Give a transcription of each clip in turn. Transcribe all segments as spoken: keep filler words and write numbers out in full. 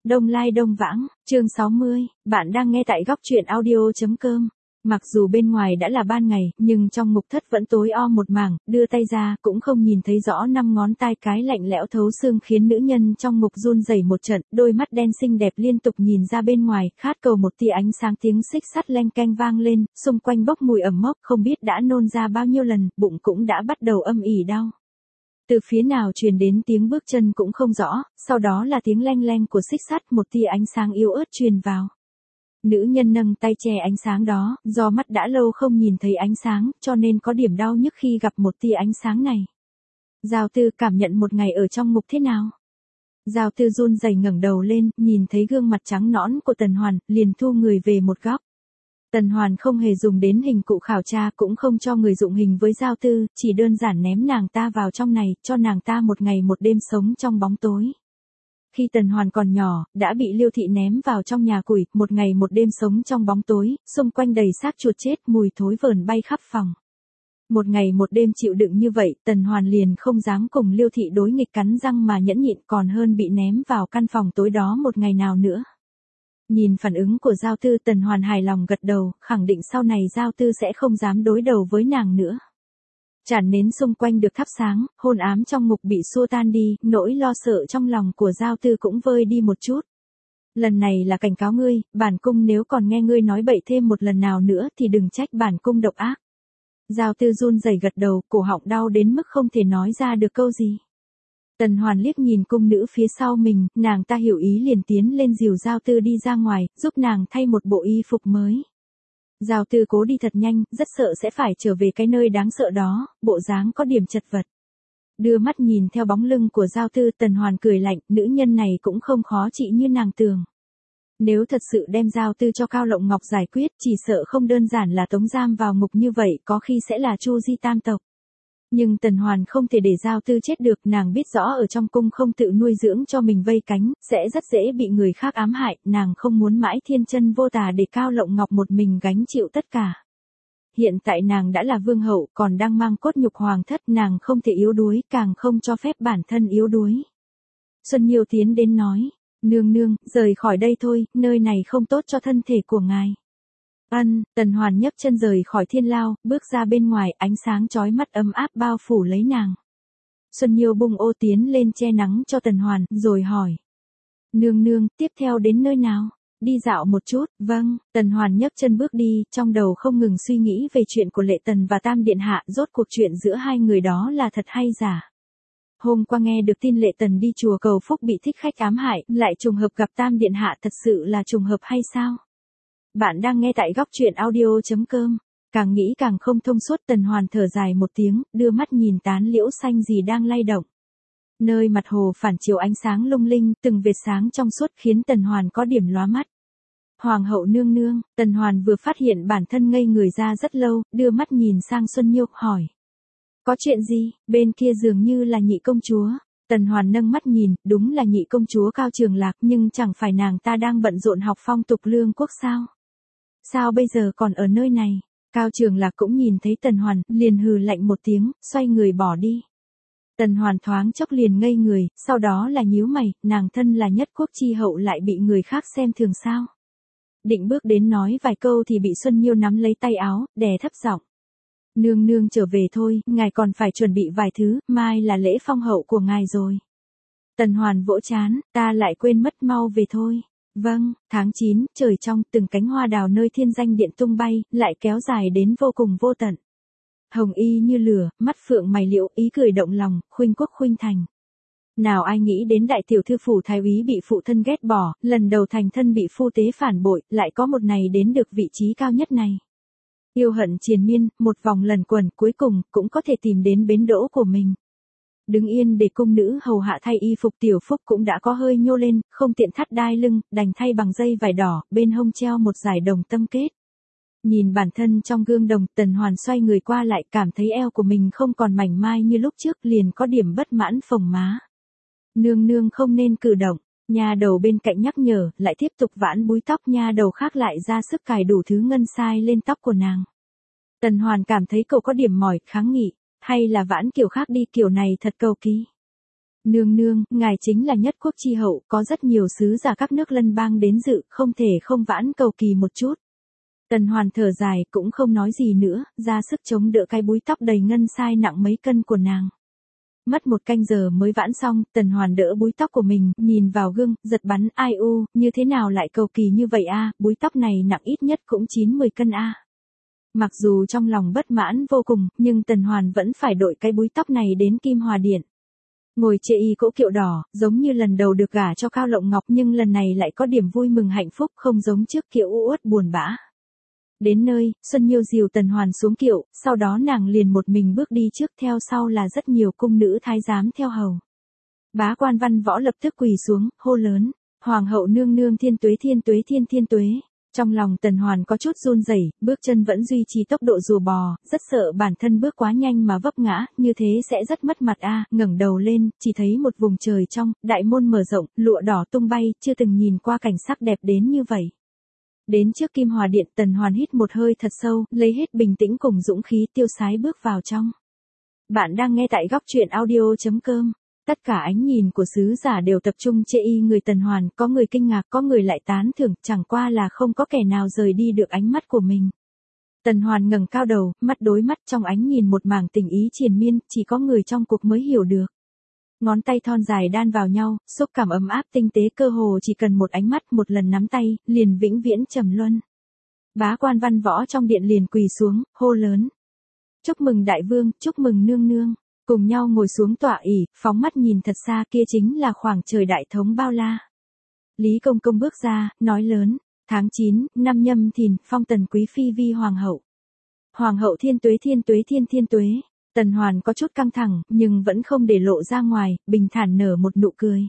Đông Lai Đông Vãng, chương sáu mươi, bạn đang nghe tại góc truyện audio.com. Mặc dù bên ngoài đã là ban ngày, nhưng trong ngục thất vẫn tối om một mảng, đưa tay ra cũng không nhìn thấy rõ năm ngón tay cái lạnh lẽo thấu xương khiến nữ nhân trong ngục run rẩy một trận, đôi mắt đen xinh đẹp liên tục nhìn ra bên ngoài, khát cầu một tia ánh sáng, tiếng xích sắt leng keng vang lên, xung quanh bốc mùi ẩm mốc, không biết đã nôn ra bao nhiêu lần, bụng cũng đã bắt đầu âm ỉ đau. Từ phía nào truyền đến tiếng bước chân cũng không rõ, sau đó là tiếng leng leng của xích sắt, một tia ánh sáng yếu ớt truyền vào. Nữ nhân nâng tay che ánh sáng đó, do mắt đã lâu không nhìn thấy ánh sáng, cho nên có điểm đau nhức khi gặp một tia ánh sáng này. Giao Tư cảm nhận một ngày ở trong ngục thế nào? Giao Tư run rẩy ngẩng đầu lên, nhìn thấy gương mặt trắng nõn của Tần Hoàn, liền thu người về một góc. Tần Hoàn không hề dùng đến hình cụ khảo tra, cũng không cho người dụng hình với Giao Tư, chỉ đơn giản ném nàng ta vào trong này, cho nàng ta một ngày một đêm sống trong bóng tối. Khi Tần Hoàn còn nhỏ, đã bị Liêu Thị ném vào trong nhà củi, một ngày một đêm sống trong bóng tối, xung quanh đầy xác chuột chết, mùi thối vờn bay khắp phòng. Một ngày một đêm chịu đựng như vậy, Tần Hoàn liền không dám cùng Liêu Thị đối nghịch, cắn răng mà nhẫn nhịn, còn hơn bị ném vào căn phòng tối đó một ngày nào nữa. Nhìn phản ứng của Giao Tư, Tần Hoàn hài lòng gật đầu, khẳng định sau này Giao Tư sẽ không dám đối đầu với nàng nữa. Chản nến xung quanh được thắp sáng, hôn ám trong ngục bị xua tan đi, nỗi lo sợ trong lòng của Giao Tư cũng vơi đi một chút. Lần này là cảnh cáo ngươi, bản cung nếu còn nghe ngươi nói bậy thêm một lần nào nữa thì đừng trách bản cung độc ác. Giao Tư run rẩy gật đầu, cổ họng đau đến mức không thể nói ra được câu gì. Tần Hoàn liếc nhìn cung nữ phía sau mình, nàng ta hiểu ý liền tiến lên dìu Giao Tư đi ra ngoài, giúp nàng thay một bộ y phục mới. Giao Tư cố đi thật nhanh, rất sợ sẽ phải trở về cái nơi đáng sợ đó, bộ dáng có điểm chật vật. Đưa mắt nhìn theo bóng lưng của Giao Tư, Tần Hoàn cười lạnh, nữ nhân này cũng không khó trị như nàng tưởng. Nếu thật sự đem Giao Tư cho Cao Lộng Ngọc giải quyết, chỉ sợ không đơn giản là tống giam vào ngục như vậy, có khi sẽ là Chu Di tam tộc. Nhưng Tần Hoàn không thể để Giao Tư chết được, nàng biết rõ ở trong cung không tự nuôi dưỡng cho mình vây cánh, sẽ rất dễ bị người khác ám hại, nàng không muốn mãi thiên chân vô tà để Cao Lộng Ngọc một mình gánh chịu tất cả. Hiện tại nàng đã là vương hậu, còn đang mang cốt nhục hoàng thất, nàng không thể yếu đuối, càng không cho phép bản thân yếu đuối. Xuân Nhiêu tiến đến nói, nương nương, rời khỏi đây thôi, nơi này không tốt cho thân thể của ngài. Ân, Tần Hoàn nhấc chân rời khỏi thiên lao, bước ra bên ngoài, ánh sáng chói mắt ấm áp bao phủ lấy nàng. Xuân Nhiêu bung ô tiến lên che nắng cho Tần Hoàn, rồi hỏi. Nương nương, tiếp theo đến nơi nào? Đi dạo một chút, vâng, Tần Hoàn nhấc chân bước đi, trong đầu không ngừng suy nghĩ về chuyện của Lệ Tần và Tam Điện Hạ, rốt cuộc chuyện giữa hai người đó là thật hay giả. Hôm qua nghe được tin Lệ Tần đi chùa cầu phúc bị thích khách ám hại, lại trùng hợp gặp Tam Điện Hạ, thật sự là trùng hợp hay sao? Bạn đang nghe tại góc truyện audio.com. Càng nghĩ càng không thông suốt, Tần Hoàn thở dài một tiếng, đưa mắt nhìn tán liễu xanh gì đang lay động. Nơi mặt hồ phản chiếu ánh sáng lung linh, từng vệt sáng trong suốt khiến Tần Hoàn có điểm lóa mắt. Hoàng hậu nương nương, Tần Hoàn vừa phát hiện bản thân ngây người ra rất lâu, đưa mắt nhìn sang Xuân Nhiêu, hỏi. Có chuyện gì, bên kia dường như là nhị công chúa. Tần Hoàn nâng mắt nhìn, đúng là nhị công chúa Cao Trường Lạc, nhưng chẳng phải nàng ta đang bận rộn học phong tục lương quốc sao? Sao bây giờ còn ở nơi này? Cao Trường Lạc cũng nhìn thấy Tần Hoàn, liền hừ lạnh một tiếng, xoay người bỏ đi. Tần Hoàn thoáng chốc liền ngây người, sau đó là nhíu mày, nàng thân là nhất quốc chi hậu lại bị người khác xem thường sao? Định bước đến nói vài câu thì bị Xuân Nhiêu nắm lấy tay áo, đè thấp giọng. Nương nương trở về thôi, ngài còn phải chuẩn bị vài thứ, mai là lễ phong hậu của ngài rồi. Tần Hoàn vỗ trán, ta lại quên mất, mau về thôi. Vâng, tháng chín, trời trong, từng cánh hoa đào nơi thiên danh điện tung bay, lại kéo dài đến vô cùng vô tận. Hồng y như lửa, mắt phượng mày liễu, ý cười động lòng, khuynh quốc khuynh thành. Nào ai nghĩ đến đại tiểu thư phủ thái úy bị phụ thân ghét bỏ, lần đầu thành thân bị phu tế phản bội, lại có một ngày đến được vị trí cao nhất này. Yêu hận triền miên, một vòng lần quẩn, cuối cùng, cũng có thể tìm đến bến đỗ của mình. Đứng yên để cung nữ hầu hạ thay y phục, Tiểu Phúc cũng đã có hơi nhô lên, không tiện thắt đai lưng, đành thay bằng dây vải đỏ, bên hông treo một dải đồng tâm kết. Nhìn bản thân trong gương đồng, Tần Hoàn xoay người qua lại, cảm thấy eo của mình không còn mảnh mai như lúc trước, liền có điểm bất mãn phồng má. Nương nương không nên cử động, nha đầu bên cạnh nhắc nhở, lại tiếp tục vãn búi tóc, nha đầu khác lại ra sức cài đủ thứ ngân sai lên tóc của nàng. Tần Hoàn cảm thấy cậu có điểm mỏi, kháng nghị. Hay là vãn kiểu khác đi, kiểu này thật cầu kỳ. Nương nương, ngài chính là nhất quốc chi hậu, có rất nhiều sứ giả các nước lân bang đến dự, không thể không vãn cầu kỳ một chút. Tần Hoàn thở dài, cũng không nói gì nữa, ra sức chống đỡ cái búi tóc đầy ngân sai nặng mấy cân của nàng. Mất một canh giờ mới vãn xong, Tần Hoàn đỡ búi tóc của mình, nhìn vào gương, giật bắn, ai u, như thế nào lại cầu kỳ như vậy a, búi tóc này nặng ít nhất cũng chín mười cân a. Mặc dù trong lòng bất mãn vô cùng, nhưng Tần Hoàn vẫn phải đội cái búi tóc này đến Kim Hòa Điện. Ngồi chê y cỗ kiệu đỏ, giống như lần đầu được gả cho Cao Lộng Ngọc, nhưng lần này lại có điểm vui mừng hạnh phúc, không giống trước kiệu u uất buồn bã. Đến nơi, Xuân Nhiêu dìu Tần Hoàn xuống kiệu, sau đó nàng liền một mình bước đi trước, theo sau là rất nhiều cung nữ thái giám theo hầu. Bá Quan Văn Võ lập tức quỳ xuống, hô lớn, Hoàng hậu nương nương thiên tuế thiên tuế thiên thiên tuế. Trong lòng Tần Hoàn có chút run rẩy, bước chân vẫn duy trì tốc độ rùa bò, rất sợ bản thân bước quá nhanh mà vấp ngã, như thế sẽ rất mất mặt a. Ngẩng đầu lên, chỉ thấy một vùng trời trong, đại môn mở rộng, lụa đỏ tung bay, chưa từng nhìn qua cảnh sắc đẹp đến như vậy. Đến trước Kim Hòa Điện, Tần Hoàn hít một hơi thật sâu, lấy hết bình tĩnh cùng dũng khí tiêu sái bước vào trong. Bạn đang nghe tại góc truyện audio chấm com. Tất cả ánh nhìn của sứ giả đều tập trung chê y người Tần Hoàn, có người kinh ngạc, có người lại tán thưởng, chẳng qua là không có kẻ nào rời đi được ánh mắt của mình. Tần Hoàn ngẩng cao đầu, mắt đối mắt, trong ánh nhìn một mảng tình ý triền miên, chỉ có người trong cuộc mới hiểu được. Ngón tay thon dài đan vào nhau, xúc cảm ấm áp tinh tế, cơ hồ chỉ cần một ánh mắt, một lần nắm tay, liền vĩnh viễn trầm luân. Bá Quan Văn Võ trong điện liền quỳ xuống, hô lớn. Chúc mừng đại vương, chúc mừng nương nương. Cùng nhau ngồi xuống tọa ỷ, phóng mắt nhìn thật xa, kia chính là khoảng trời đại thống bao la. Lý Công Công bước ra, nói lớn, tháng chín, năm Nhâm Thìn, phong Tần quý phi vi hoàng hậu. Hoàng hậu thiên tuế thiên tuế thiên thiên tuế. Tần Hoàn có chút căng thẳng, nhưng vẫn không để lộ ra ngoài, bình thản nở một nụ cười.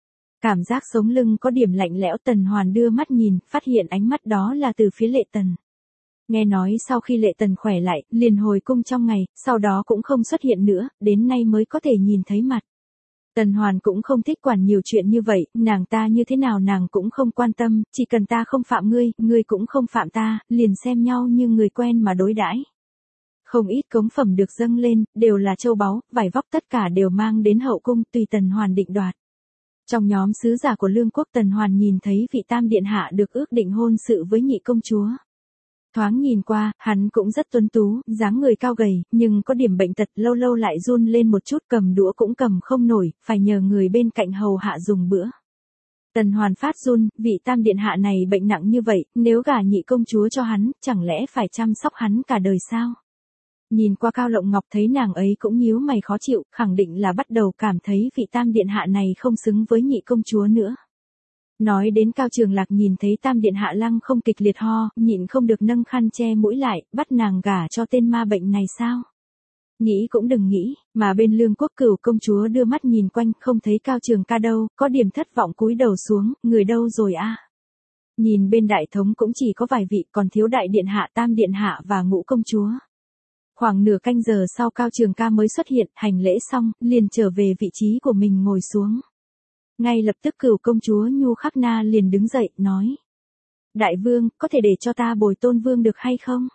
Cảm giác sống lưng có điểm lạnh lẽo, Tần Hoàn đưa mắt nhìn, phát hiện ánh mắt đó là từ phía Lệ Tần. Nghe nói sau khi Lệ Tần khỏe lại, liền hồi cung trong ngày, sau đó cũng không xuất hiện nữa, đến nay mới có thể nhìn thấy mặt. Tần Hoàn cũng không thích quản nhiều chuyện như vậy, nàng ta như thế nào nàng cũng không quan tâm, chỉ cần ta không phạm ngươi, ngươi cũng không phạm ta, liền xem nhau như người quen mà đối đãi. Không ít cống phẩm được dâng lên, đều là châu báu, vải vóc tất cả đều mang đến hậu cung, tùy Tần Hoàn định đoạt. Trong nhóm sứ giả của Lương quốc, Tần Hoàn nhìn thấy vị tam điện hạ được ước định hôn sự với nhị công chúa. Thoáng nhìn qua, hắn cũng rất tuấn tú, dáng người cao gầy, nhưng có điểm bệnh tật, lâu lâu lại run lên một chút, cầm đũa cũng cầm không nổi, phải nhờ người bên cạnh hầu hạ dùng bữa. Tần Hoàn phát run, vị tam điện hạ này bệnh nặng như vậy, nếu gả nhị công chúa cho hắn, chẳng lẽ phải chăm sóc hắn cả đời sao? Nhìn qua Cao Lộng Ngọc thấy nàng ấy cũng nhíu mày khó chịu, khẳng định là bắt đầu cảm thấy vị tam điện hạ này không xứng với nhị công chúa nữa. Nói đến Cao Trường Lạc nhìn thấy tam điện hạ lăng không kịch liệt ho, nhịn không được nâng khăn che mũi lại, bắt nàng gả cho tên ma bệnh này sao? Nghĩ cũng đừng nghĩ, mà bên Lương quốc Cửu công chúa đưa mắt nhìn quanh, không thấy Cao Trường ca đâu, có điểm thất vọng cúi đầu xuống, người đâu rồi a? Nhìn bên đại thống cũng chỉ có vài vị, còn thiếu đại điện hạ, tam điện hạ và ngũ công chúa. Khoảng nửa canh giờ sau Cao Trường ca mới xuất hiện, hành lễ xong, liền trở về vị trí của mình ngồi xuống. Ngay lập tức Cửu công chúa Nhu Khắc Na liền đứng dậy, nói. Đại vương, có thể để cho ta bồi tôn vương được hay không?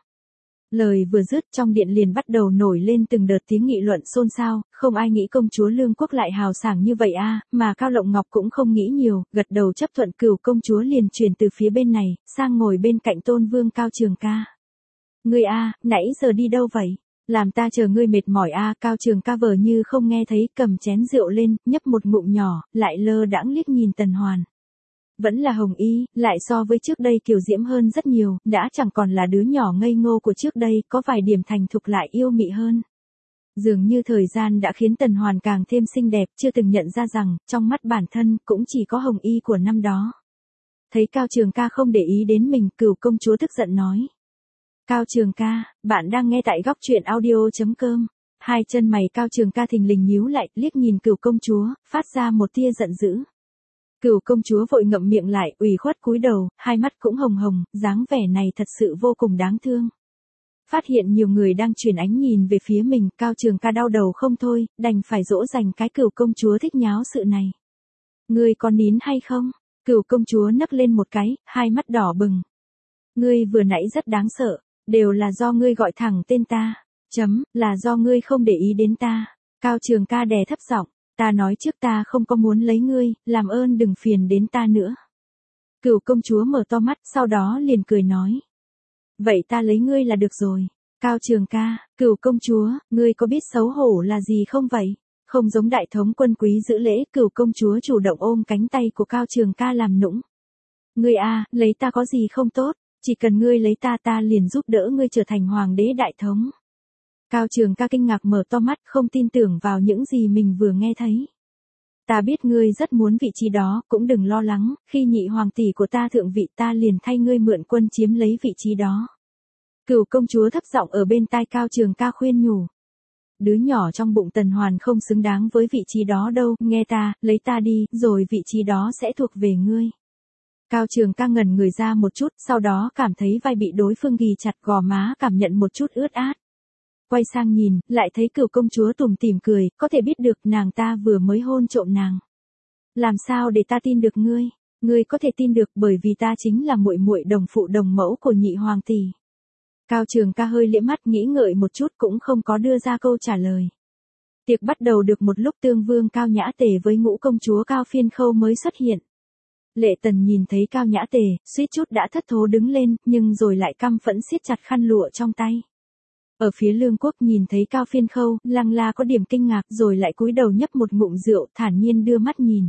Lời vừa dứt, trong điện liền bắt đầu nổi lên từng đợt tiếng nghị luận xôn xao, không ai nghĩ công chúa Lương quốc lại hào sảng như vậy a, mà Cao Lộng Ngọc cũng không nghĩ nhiều, gật đầu chấp thuận. Cửu công chúa liền chuyển từ phía bên này, sang ngồi bên cạnh tôn vương Cao Trường ca. Ngươi a, nãy giờ đi đâu vậy? Làm ta chờ ngươi mệt mỏi a. Cao Trường ca vờ như không nghe thấy, cầm chén rượu lên, nhấp một ngụm nhỏ, lại lơ đãng liếc nhìn Tần Hoàn. Vẫn là hồng y, lại so với trước đây kiều diễm hơn rất nhiều, đã chẳng còn là đứa nhỏ ngây ngô của trước đây, có vài điểm thành thục lại yêu mị hơn. Dường như thời gian đã khiến Tần Hoàn càng thêm xinh đẹp, chưa từng nhận ra rằng, trong mắt bản thân, cũng chỉ có hồng y của năm đó. Thấy Cao Trường ca không để ý đến mình, Cửu công chúa tức giận nói. Cao Trường ca, bạn đang nghe tại góc truyện audio chấm com. Hai chân mày Cao Trường ca thình lình nhíu lại, liếc nhìn Cửu công chúa, phát ra một tia giận dữ. Cửu công chúa vội ngậm miệng lại, ủy khuất cúi đầu, hai mắt cũng hồng hồng, dáng vẻ này thật sự vô cùng đáng thương. Phát hiện nhiều người đang chuyển ánh nhìn về phía mình, Cao Trường ca đau đầu không thôi, đành phải dỗ dành cái Cửu công chúa thích nháo sự này. Ngươi có nín hay không? Cửu công chúa nấc lên một cái, hai mắt đỏ bừng. Ngươi vừa nãy rất đáng sợ, đều là do ngươi gọi thẳng tên ta, chấm, là do ngươi không để ý đến ta. Cao Trường ca đè thấp giọng, Ta nói trước ta không có muốn lấy ngươi, làm ơn đừng phiền đến ta nữa. Cửu công chúa mở to mắt, sau đó liền cười nói. Vậy ta lấy ngươi là được rồi. Cao Trường ca, Cửu công chúa, ngươi có biết xấu hổ là gì không vậy? Không giống đại thống quân quý giữ lễ, Cửu công chúa chủ động ôm cánh tay của Cao Trường ca làm nũng. Ngươi a, lấy ta có gì không tốt, chỉ cần ngươi lấy ta ta liền giúp đỡ ngươi trở thành hoàng đế đại thống. Cao Trường ca kinh ngạc mở to mắt, không tin tưởng vào những gì mình vừa nghe thấy. Ta biết ngươi rất muốn vị trí đó, cũng đừng lo lắng, khi nhị hoàng tỷ của ta thượng vị ta liền thay ngươi mượn quân chiếm lấy vị trí đó. Cửu công chúa thấp giọng ở bên tai Cao Trường ca khuyên nhủ. Đứa nhỏ trong bụng Tần Hoàn không xứng đáng với vị trí đó đâu, nghe ta, lấy ta đi, rồi vị trí đó sẽ thuộc về ngươi. Cao Trường ca ngẩn người ra một chút, sau đó cảm thấy vai bị đối phương ghì chặt, gò má cảm nhận một chút ướt át. Quay sang nhìn, lại thấy Cửu công chúa tủm tỉm cười, có thể biết được nàng ta vừa mới hôn trộm nàng. Làm sao để ta tin được ngươi? Ngươi có thể tin được bởi vì ta chính là muội muội đồng phụ đồng mẫu của nhị hoàng tỷ. Cao Trường ca hơi liễm mắt nghĩ ngợi một chút cũng không có đưa ra câu trả lời. Tiệc bắt đầu được một lúc Tương Vương Cao Nhã Tề với Ngũ công chúa Cao Phiên Khâu mới xuất hiện. Lệ Tần nhìn thấy Cao Nhã Tề, suýt chút đã thất thố đứng lên, nhưng rồi lại căm phẫn siết chặt khăn lụa trong tay. Ở phía Lương Quốc nhìn thấy Cao Phiên Khâu, Lăng La có điểm kinh ngạc rồi lại cúi đầu nhấp một ngụm rượu, thản nhiên đưa mắt nhìn.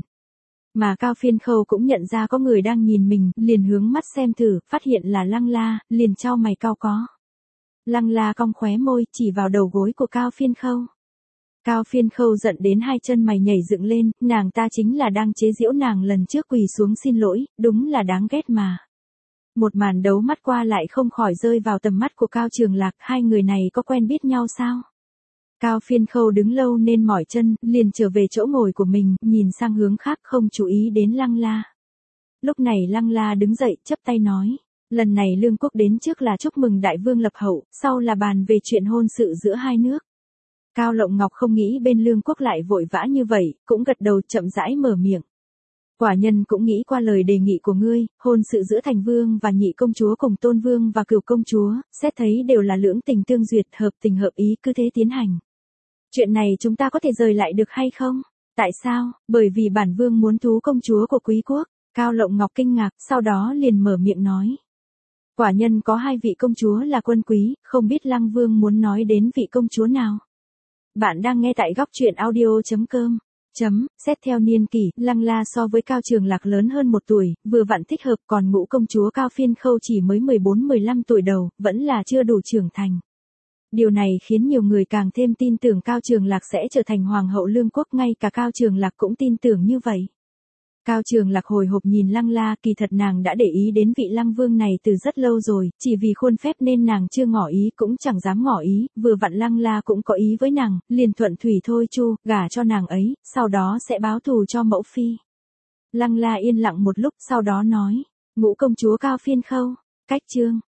Mà Cao Phiên Khâu cũng nhận ra có người đang nhìn mình, liền hướng mắt xem thử, phát hiện là Lăng La, liền chau mày cau có. Lăng La cong khóe môi, chỉ vào đầu gối của Cao Phiên Khâu. Cao Phiên Khâu giận đến hai chân mày nhảy dựng lên, nàng ta chính là đang chế giễu nàng lần trước quỳ xuống xin lỗi, đúng là đáng ghét mà. Một màn đấu mắt qua lại không khỏi rơi vào tầm mắt của Cao Trường Lạc, hai người này có quen biết nhau sao? Cao Phiên Khâu đứng lâu nên mỏi chân, liền trở về chỗ ngồi của mình, nhìn sang hướng khác không chú ý đến Lăng La. Lúc này Lăng La đứng dậy, chắp tay nói, lần này Lương Quốc đến trước là chúc mừng đại vương lập hậu, sau là bàn về chuyện hôn sự giữa hai nước. Cao Lộng Ngọc không nghĩ bên Lương Quốc lại vội vã như vậy, cũng gật đầu chậm rãi mở miệng. Quả nhân cũng nghĩ qua lời đề nghị của ngươi, hôn sự giữa Thành Vương và nhị công chúa cùng Tôn Vương và Cửu công chúa, xét thấy đều là lưỡng tình tương duyệt, hợp tình hợp ý, cứ thế tiến hành. Chuyện này chúng ta có thể rời lại được hay không? Tại sao? Bởi vì bản vương muốn thú công chúa của quý quốc. Cao Lộng Ngọc kinh ngạc, sau đó liền mở miệng nói. Quả nhân có hai vị công chúa là quân quý, không biết Lăng Vương muốn nói đến vị công chúa nào. Bạn đang nghe tại góc truyện audio chấm com. Chấm, xét theo niên kỷ, Lăng La so với Cao Trường Lạc lớn hơn một tuổi, vừa vặn thích hợp, còn Ngũ công chúa Cao Phiên Khâu chỉ mới mười bốn mười lăm tuổi đầu, vẫn là chưa đủ trưởng thành. Điều này khiến nhiều người càng thêm tin tưởng Cao Trường Lạc sẽ trở thành hoàng hậu Lương Quốc, ngay cả Cao Trường Lạc cũng tin tưởng như vậy. Cao Trường Lạc hồi hộp nhìn Lăng La, kỳ thật nàng đã để ý đến vị Lăng Vương này từ rất lâu rồi, chỉ vì khuôn phép nên nàng chưa ngỏ ý cũng chẳng dám ngỏ ý, vừa vặn Lăng La cũng có ý với nàng, liền thuận thủy thôi chu, gả cho nàng ấy, sau đó sẽ báo thù cho mẫu phi. Lăng La yên lặng một lúc, sau đó nói, Ngũ công chúa Cao Phiên Khâu, cách chương.